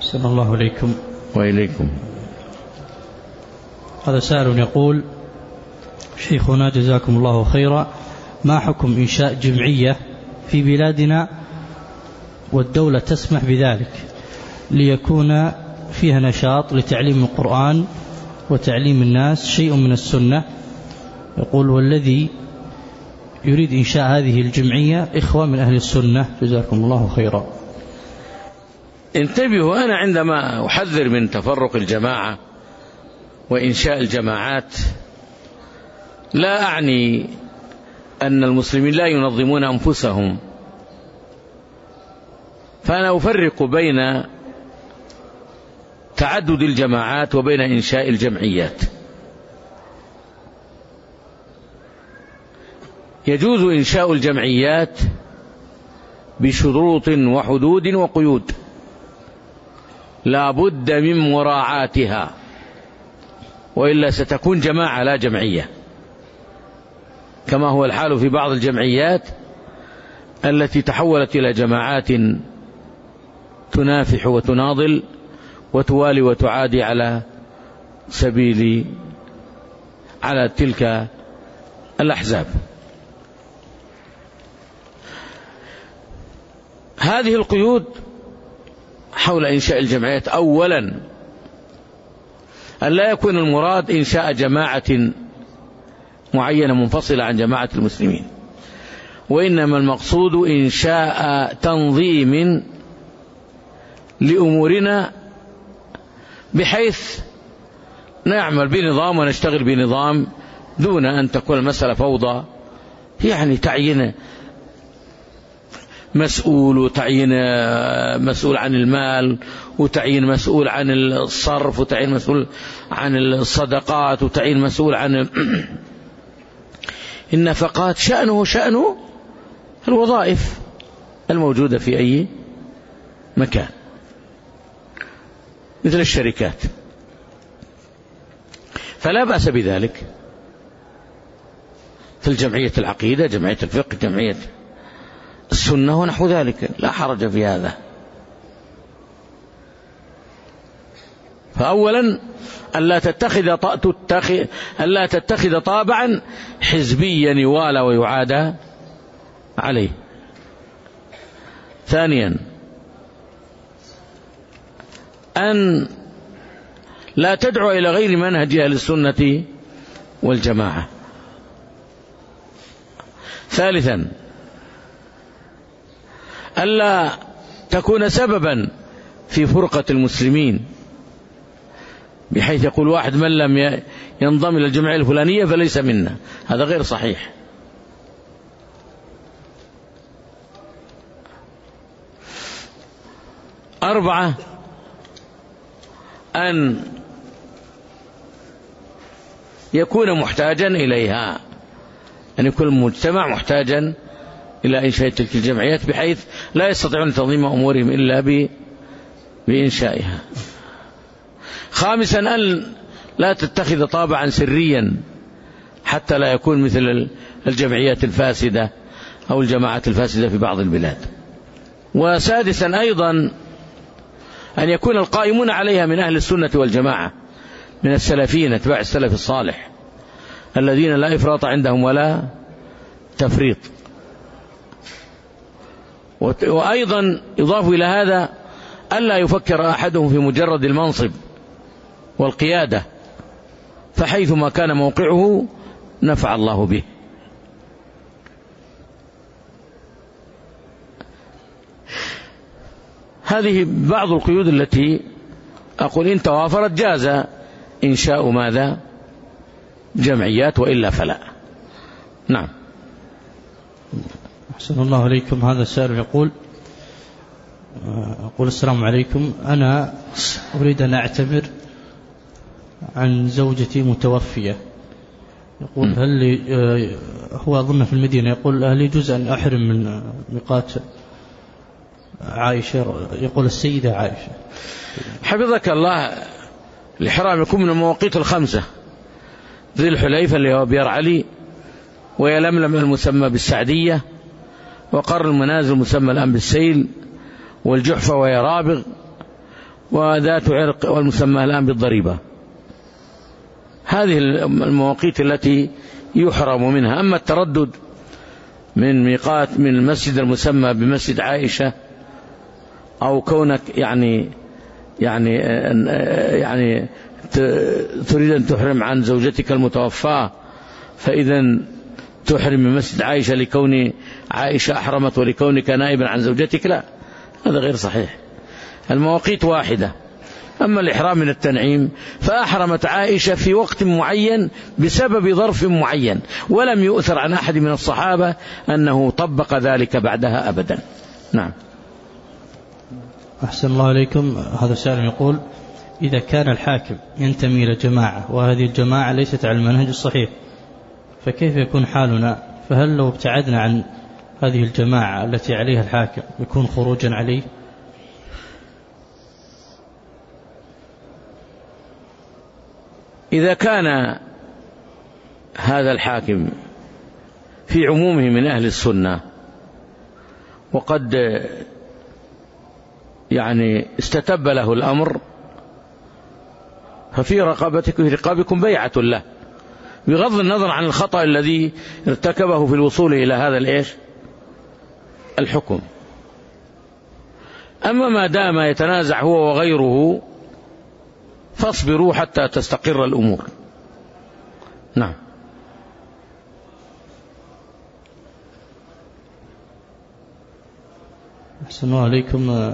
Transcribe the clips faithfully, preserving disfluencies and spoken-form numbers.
أحسن الله إليكم. وإليكم. هذا سائل يقول: شيخنا جزاكم الله خيرا، ما حكم إنشاء جمعية في بلادنا والدولة تسمح بذلك ليكون فيها نشاط لتعليم القرآن وتعليم الناس شيء من السنة؟ يقول: والذي يريد إنشاء هذه الجمعية إخوة من أهل السنة، جزاكم الله خيرا. انتبهوا، أنا عندما أحذر من تفرق الجماعة وإنشاء الجماعات لا أعني أن المسلمين لا ينظمون أنفسهم، فأنا أفرق بين تعدد الجماعات وبين إنشاء الجمعيات. يجوز إنشاء الجمعيات بشروط وحدود وقيود لا بد من مراعاتها، وإلا ستكون جماعة لا جمعية، كما هو الحال في بعض الجمعيات التي تحولت إلى جماعات تنافح وتناضل وتوالي وتعادي على سبيل على تلك الأحزاب. هذه القيود حول إنشاء الجمعيات: أولا أن لا يكون المراد إنشاء جماعة معينة منفصلة عن جماعة المسلمين، وإنما المقصود إنشاء تنظيم لأمورنا بحيث نعمل بنظام ونشتغل بنظام دون أن تكون المسألة فوضى، يعني تعيين مسؤول وتعيين مسؤول عن المال وتعيين مسؤول عن الصرف وتعيين مسؤول عن الصدقات وتعيين مسؤول عن النفقات. شأنه شأنه الوظائف الموجودة في أي مكان مثل الشركات، فلا بأس بذلك. في الجمعية العقيدة، جمعية الفقه، جمعية السنة ونحو ذلك، لا حرج في هذا. فأولا ألا تتخذ تتخذ ألا تتخذ طابعا حزبيا يوالى ويعادى عليه. ثانيا أن لا تدعو إلى غير منهج أهل السنة والجماعة. ثالثا ألا تكون سببا في فرقة المسلمين، بحيث يقول واحد: من لم ينضم إلى الجمعية الفلانية فليس منا. هذا غير صحيح. أربعة أن يكون محتاجا إليها، أن يكون المجتمع محتاجا إلى إنشاء تلك الجمعيات بحيث لا يستطيعون تنظيم أمورهم إلا بإنشائها. خامسا أن لا تتخذ طابعا سريا حتى لا يكون مثل الجمعيات الفاسدة أو الجماعات الفاسدة في بعض البلاد. وسادسا أيضا أن يكون القائمون عليها من أهل السنة والجماعة، من السلفيين اتباع السلف الصالح الذين لا إفراط عندهم ولا تفريط. وأيضا يضاف إلى هذا ألا يفكر أحدهم في مجرد المنصب والقيادة، فحيثما كان موقعه نفع الله به. هذه بعض القيود التي أقول إن توافرت جاز إنشاء ماذا؟ جمعيات، وإلا فلا. نعم. أحسن الله عليكم. هذا السائل يقول: أقول السلام عليكم، أنا أريد أن أعتمر عن زوجتي متوفية. يقول: هل لي، هو أظن في المدينة، يقول: هل يجوز أن أحرم من ميقات عائشة؟ يقول السيدة عائشة. حفظك الله، الإحرام يكون من المواقيت الخمسة: ذي الحليفة اللي هو بير علي، ويلملم المسمى بالسعدية، وقر المنازل المسمى الآن بالسيل، والجحفة ويرابغ، وذات عرق والمسمى الآن بالضريبة. هذه المواقيت التي يحرم منها. أما التردد من ميقات من المسجد المسمى بمسجد عائشة، أو كونك يعني يعني يعني تريد أن تحرم عن زوجتك المتوفاة، فإذا تحرم من مسجد عائشة لكون عائشة أحرمت ولكونك نائبا عن زوجتك، لا، هذا غير صحيح. المواقيت واحدة. أما الإحرام من التنعيم فأحرمت عائشة في وقت معين بسبب ظرف معين، ولم يؤثر عن أحد من الصحابة أنه طبق ذلك بعدها أبدا. نعم. أحسن الله عليكم. هذا سائل يقول: إذا كان الحاكم ينتمي إلى جماعة وهذه الجماعة ليست على المنهج الصحيح، فكيف يكون حالنا؟ فهل لو ابتعدنا عن هذه الجماعة التي عليها الحاكم يكون خروجا عليه؟ إذا كان هذا الحاكم في عمومه من أهل السنة وقد يعني استتب له الأمر، ففي رقبتكم في رقابكم بيعة له، بغض النظر عن الخطأ الذي ارتكبه في الوصول إلى هذا الإيش الحكم. أما ما دام يتنازع هو وغيره فاصبروا حتى تستقر الأمور. نعم. أحسن الله عليكم.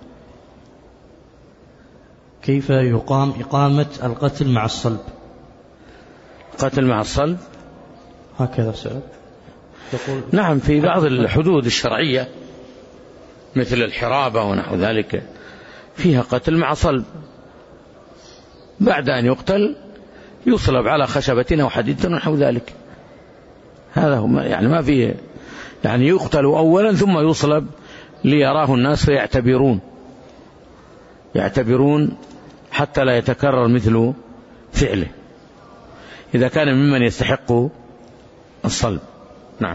كيف يقام إقامة القتل مع الصلب؟ قتل مع الصلب هكذا سؤال يقول. نعم، في بعض الحدود الشرعية مثل الحرابة ونحو ذلك فيها قتل مع صلب، بعد أن يقتل يصلب على خشبة أو حديد ونحو ذلك. هذا هو يعني ما فيه، يعني يقتل أولا ثم يصلب ليراه الناس فيعتبرون يعتبرون حتى لا يتكرر مثل فعله إذا كان ممن يستحق الصلب. نعم.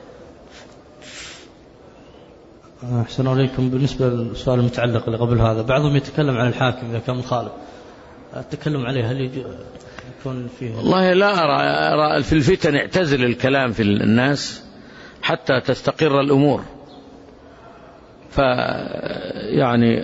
أحسن عليكم. بالنسبة للسؤال المتعلق اللي قبل هذا، بعضهم يتكلم عن الحاكم إذا كان مخالف، التكلم عليه هل يكون فيه؟ والله لا أرى, أرى في الفتن اعتزل الكلام في الناس حتى تستقر الأمور. فيعني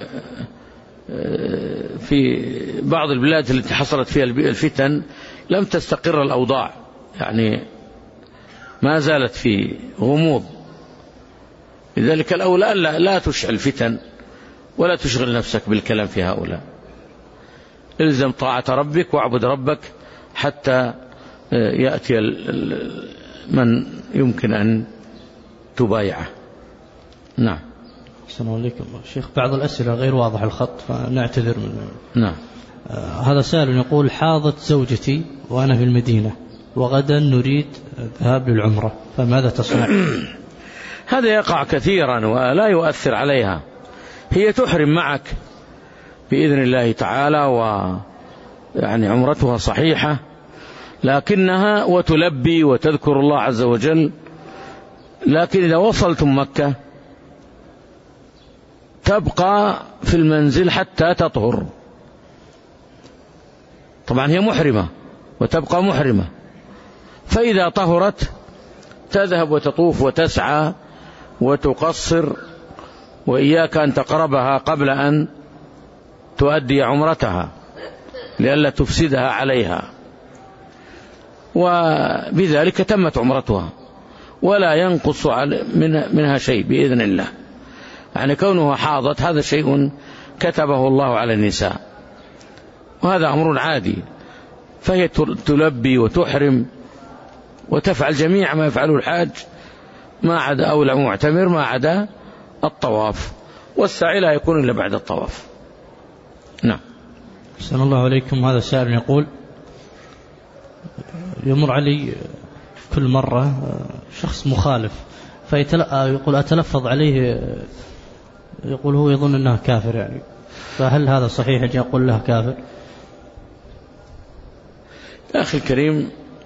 في بعض البلاد التي حصلت فيها الفتن لم تستقر الأوضاع، يعني ما زالت في غموض. لذلك الأولى لا, لا تشعل فتن ولا تشغل نفسك بالكلام في هؤلاء. الزم طاعة ربك واعبد ربك حتى يأتي من يمكن أن تبايعه. نعم. السلام عليكم شيخ. بعض الأسئلة غير واضح الخط فنعتذر منه. نعم. آه هذا سائل يقول: حاضت زوجتي وأنا في المدينة وغدا نريد الذهاب للعمرة، فماذا تصنع؟ هذا يقع كثيرا ولا يؤثر عليها. هي تحرم معك بإذن الله تعالى ويعني عمرتها صحيحة، لكنها وتلبي وتذكر الله عز وجل، لكن إذا وصلتم مكة تبقى في المنزل حتى تطهر. طبعا هي محرمة وتبقى محرمة، فإذا طهرت تذهب وتطوف وتسعى وتقصر، وإياك أن تقربها قبل أن تؤدي عمرتها لئلا تفسدها عليها، وبذلك تمت عمرتها ولا ينقص منها شيء بإذن الله. يعني كونها حاضت هذا شيء كتبه الله على النساء، وهذا أمر عادي، فهي تلبي وتحرم وتفعل جميع ما يفعله الحاج ما عدا أو المعتمر ما عدا الطواف، والسعي لا يكون إلا بعد الطواف. نعم. أحسن الله عليكم. هذا سائل يقول: يمر علي كل مرة شخص مخالف فيقول أتلفظ عليه، يقول هو يظن أنه كافر، يعني فهل هذا صحيح أن يقول له كافر؟ يا أخي الكريم،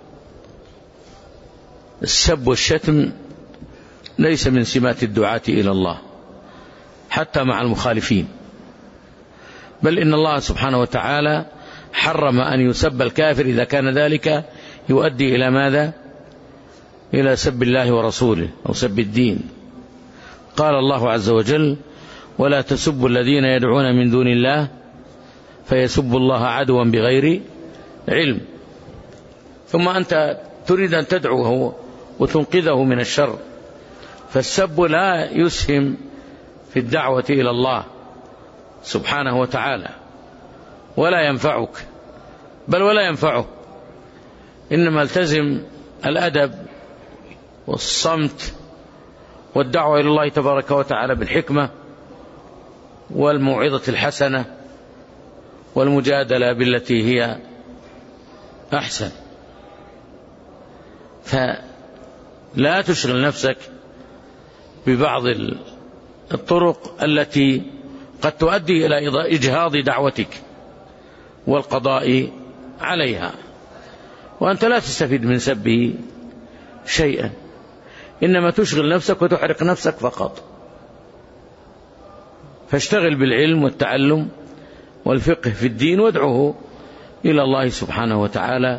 السب والشتم ليس من سمات الدعاة إلى الله حتى مع المخالفين، بل إن الله سبحانه وتعالى حرم أن يسب الكافر إذا كان ذلك يؤدي إلى ماذا؟ إلى سب الله ورسوله أو سب الدين. قال الله عز وجل: ولا تسبوا الذين يدعون من دون الله فيسبوا الله عدوا بغير علم. ثم أنت تريد أن تدعوه وتنقذه من الشر، فالسب لا يسهم في الدعوة إلى الله سبحانه وتعالى ولا ينفعك، بل ولا ينفعه، إنما التزم الأدب والصمت والدعوة إلى الله تبارك وتعالى بالحكمة والموعظة الحسنة والمجادلة بالتي هي أحسن. فلا تشغل نفسك ببعض الطرق التي قد تؤدي إلى إجهاض دعوتك والقضاء عليها، وأنت لا تستفيد من سبه شيئا، إنما تشغل نفسك وتحرق نفسك فقط. فاشتغل بالعلم والتعلم والفقه في الدين وادعوه إلى الله سبحانه وتعالى،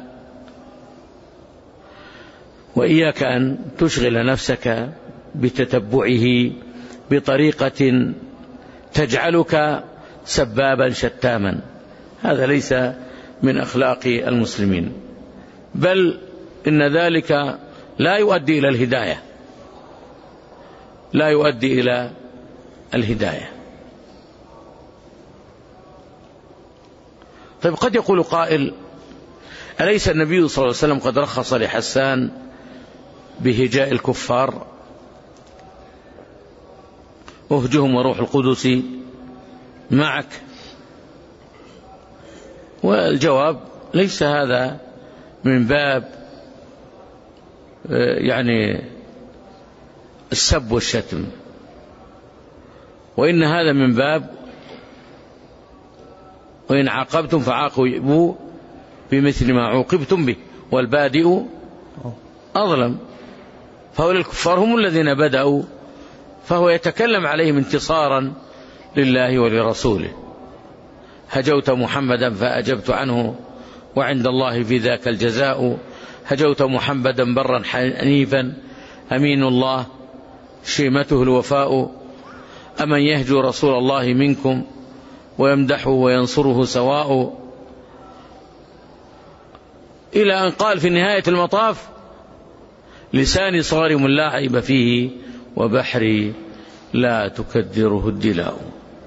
وإياك أن تشغل نفسك بتتبعه بطريقة تجعلك سبابا شتاما، هذا ليس من أخلاق المسلمين، بل إن ذلك لا يؤدي إلى الهداية، لا يؤدي إلى الهداية. طيب، قد يقول قائل: أليس النبي صلى الله عليه وسلم قد رخص لحسان بهجاء الكفار؟ أهجهم وروح القدس معك. والجواب: ليس هذا من باب يعني السب والشتم، وإن هذا من باب وإن عاقبتم فعاقبوا بمثل ما عوقبتم به والبادئ أظلم. فهؤلاء الكفار هم الذين بدأوا، فهو يتكلم عليهم انتصارا لله ولرسوله. هجوت محمدا فأجبت عنه وعند الله في ذاك الجزاء، هجوت محمدا برا حنيفا أمين الله شيمته الوفاء، أمن يهجو رسول الله منكم ويمدحه وينصره سواء، إلى أن قال في نهاية المطاف: لساني صارم لا عيب فيه وبحري لا تكدره الدلاء.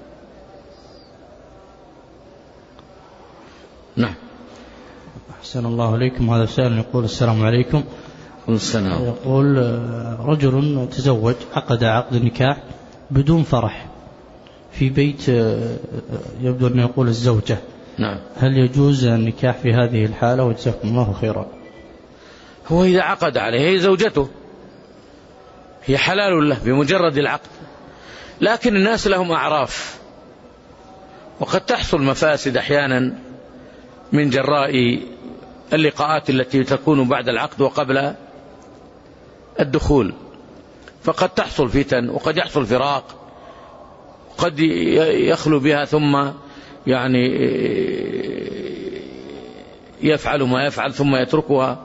نعم. أحسن الله عليكم. هذا سائل يقول: السلام عليكم. السلام. يقول: رجل تزوج، عقد عقد النكاح بدون فرح في بيت يبدو أنه يقول الزوجة. نعم. هل يجوز النكاح في هذه الحالة؟ وجزاكم الله خيرا. هو إذا عقد عليه هي زوجته، هي حلال له بمجرد العقد، لكن الناس لهم أعراف، وقد تحصل مفاسد أحيانا من جراء اللقاءات التي تكون بعد العقد وقبل الدخول، فقد تحصل فتن وقد يحصل فراق، قد يخلو بها ثم يعني يفعل ما يفعل ثم يتركها.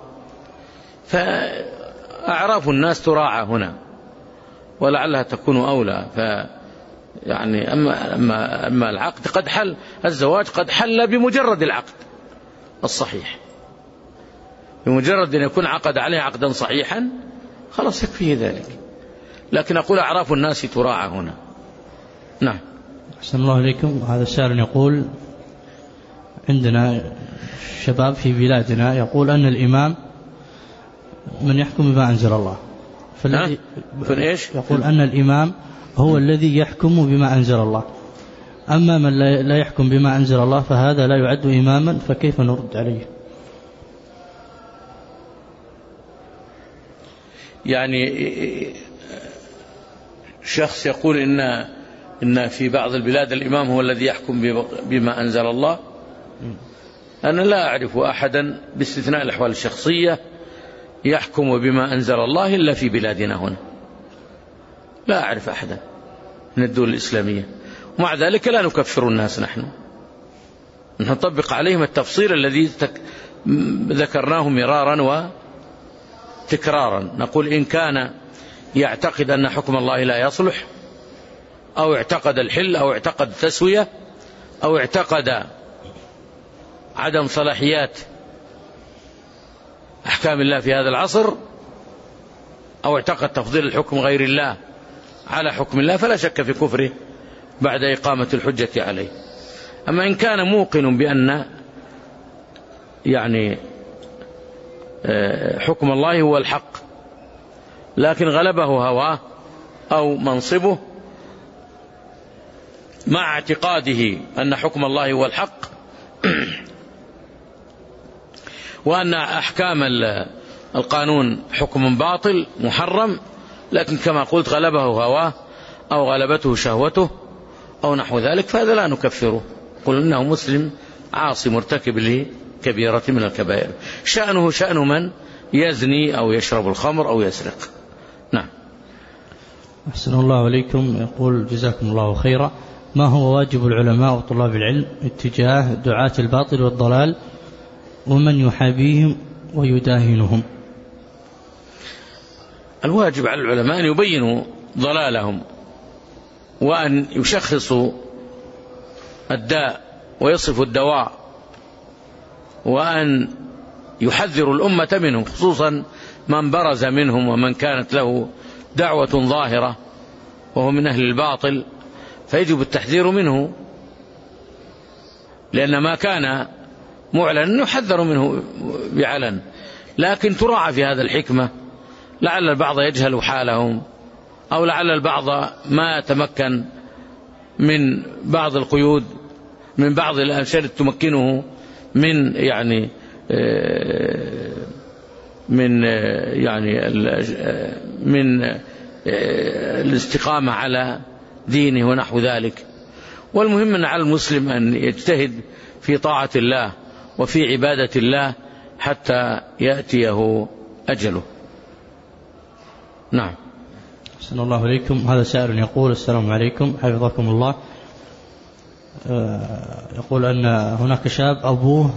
فأعراف الناس تراعى هنا ولعلها تكون أولى. ف يعني أما, أما, أما العقد قد حل، الزواج قد حل بمجرد العقد الصحيح، بمجرد أن يكون عقد عليه عقدا صحيحا خلاص يكفيه ذلك. لكن أقول أعراف الناس تراعى هنا. نعم. أحسن الله إليكم. هذا السائل يقول: عندنا شباب في بلادنا يقول أن الإمام من يحكم بما أنزل الله، فالذي يقول أن الإمام هو الذي يحكم بما أنزل الله، أما من لا يحكم بما أنزل الله فهذا لا يعد إماما، فكيف نرد عليه؟ يعني شخص يقول إن إن في بعض البلاد الإمام هو الذي يحكم بما أنزل الله. أنا لا أعرف أحدا باستثناء الأحوال الشخصية يحكم بما أنزل الله إلا في بلادنا هنا، لا أعرف أحدا من الدول الإسلامية، ومع ذلك لا نكفر الناس نحن، نطبق عليهم التفصيل الذي ذكرناه مرارا وتكرارا. نقول إن كان يعتقد أن حكم الله لا يصلح، أو اعتقد الحل، أو اعتقد التسوية، أو اعتقد عدم صلاحيات أحكام الله في هذا العصر، أو اعتقد تفضيل الحكم غير الله على حكم الله، فلا شك في كفره بعد إقامة الحجة عليه. أما إن كان موقن بأن يعني حكم الله هو الحق، لكن غلبه هواه أو منصبه، مع اعتقاده أن حكم الله هو الحق وأن أحكام القانون حكم باطل محرم، لكن كما قلت غلبه هواه أو غلبته شهوته أو نحو ذلك، فهذا لا نكفره، قل إنه مسلم عاصي مرتكب لكبيرة من الكبائر، شأنه شأن من يزني أو يشرب الخمر أو يسرق. نعم. أحسن الله عليكم. يقول جزاكم الله خيرا، ما هو واجب العلماء وطلاب العلم اتجاه دعاة الباطل والضلال ومن يحابيهم ويداهنهم؟ الواجب على العلماء أن يبينوا ضلالهم، وأن يشخصوا الداء ويصفوا الدواء، وأن يحذروا الأمة منهم، خصوصا من برز منهم ومن كانت له دعوة ظاهرة وهو من أهل الباطل، فيجب التحذير منه، لأن ما كان معلن يحذر منه بعلن، لكن تراعى في هذا الحكمة، لعل البعض يجهل حالهم، أو لعل البعض ما تمكن من بعض القيود، من بعض الأنشطة تمكنه من يعني من يعني من الاستقامة على دينه ونحو ذلك. والمهم أن على المسلم أن يجتهد في طاعة الله وفي عبادة الله حتى يأتيه أجله. نعم. أحسن الله عليكم. هذا سائل يقول: السلام عليكم حفظكم الله. يقول أن هناك شاب أبوه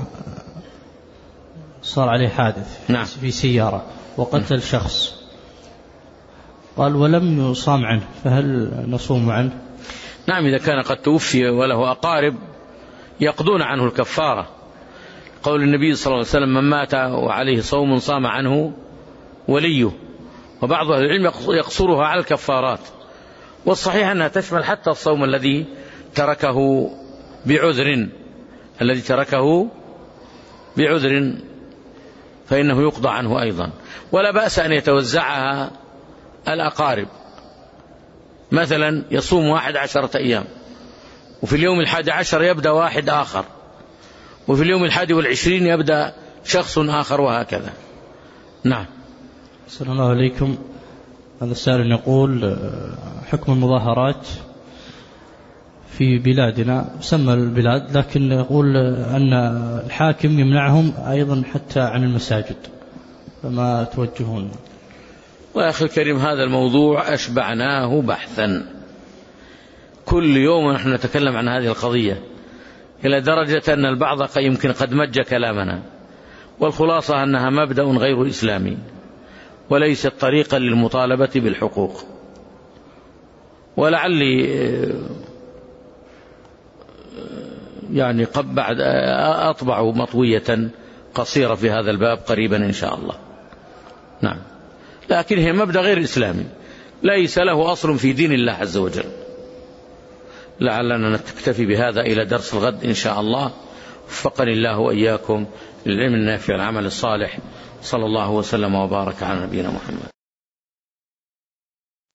صار عليه حادث نعم. في سيارة وقتل شخص، قال ولم يصام عنه، فهل نصوم عنه؟ نعم، إذا كان قد توفي وله أقارب يقضون عنه الكفارة، قول النبي صلى الله عليه وسلم: من مات وعليه صوم صام عنه وليه. وبعض أهل العلم يقصرها على الكفارات، والصحيح أنها تشمل حتى الصوم الذي تركه بعذر الذي تركه بعذر فإنه يقضى عنه أيضا. ولا بأس أن يتوزعها الأقارب، مثلا يصوم واحد عشرة أيام، وفي اليوم الحادي عشر يبدأ واحد آخر، وفي اليوم الحادي والعشرين يبدأ شخص آخر، وهكذا. نعم. صلى الله عليكم. هذا السائل يقول: حكم المظاهرات في بلادنا، سمى البلاد، لكن يقول أن الحاكم يمنعهم أيضا حتى عن المساجد، فما توجهون؟ ويا أخي الكريم، هذا الموضوع أشبعناه بحثا، كل يوم نحن نتكلم عن هذه القضية، إلى درجة أن البعض يمكن قد مج كلامنا، والخلاصة أنها مبدأ غير إسلامي وليست طريقا للمطالبة بالحقوق. ولعلي يعني قد بعد أطبع مطوية قصيرة في هذا الباب قريبا إن شاء الله. نعم. لكن هي مبدأ غير إسلامي ليس له أصل في دين الله عز وجل. لعلنا نكتفي بهذا إلى درس الغد إن شاء الله. وفقني الله وإياكم للعلم النافع العمل الصالح. صلى الله وسلم وبارك على نبينا محمد.